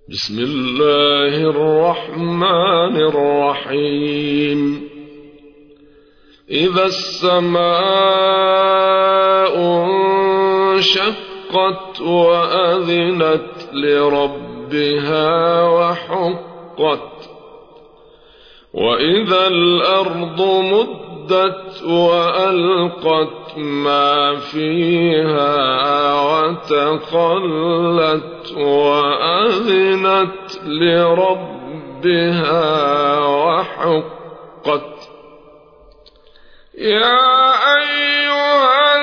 بسم الله الرحمن الرحيم. إذا السماء انشقت وأذنت لربها وحقت، وإذا الأرض مدت وألقت ما فيها وتخلت وأذنت لربها وحقت. يا أيها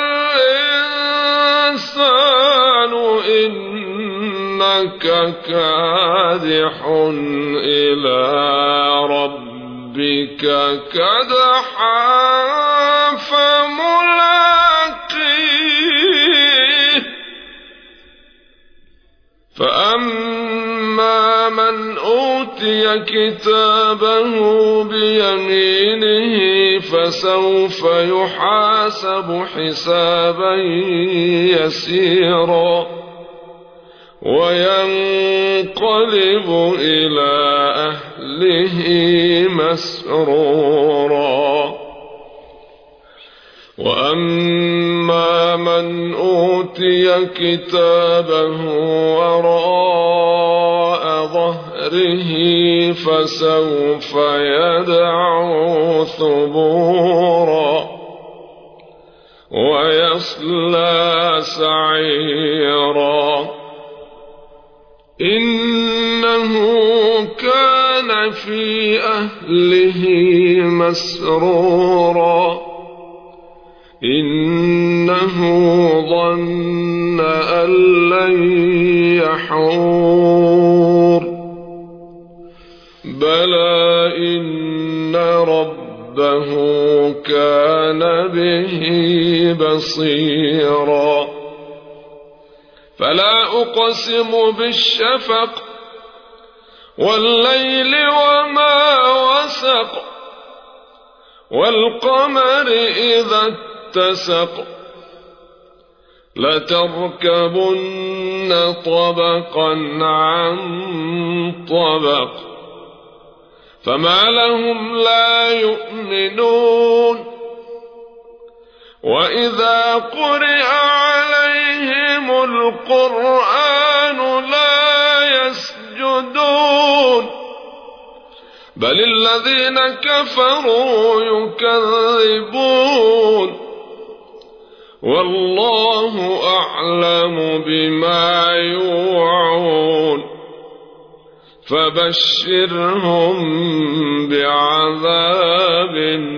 الإنسان إنك كادح إلى ربك كدحا فملاقيه. فأما من أوتي كتابه بيمينه فسوف يحاسب حسابا يسيرا وينقلب إلى أهله مسرورا. وأما من أوتي كتابه وراء ظهره فسوف يدعو ثبورا ويصلى سعيرا. إنه كان في أهله مسرورا. إنه ظن أن لن يحور. بلى إن ربه كان به بصيرا. فلا أقسم بالشفق والليل وما وسق والقمر إذا اتسق لتركبن طبقا عن طبق فما لهم لا يؤمنون. وإذا قرئ عليهم القرآن لا يسجدون بل الذين كفروا يكذبون. والله أعلم بما يوعون فبشرهم بعذاب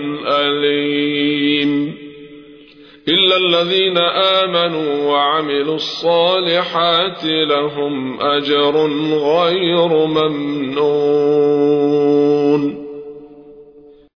أليم إلا الذين آمنوا وعملوا الصالحات لهم أجر غير ممنون.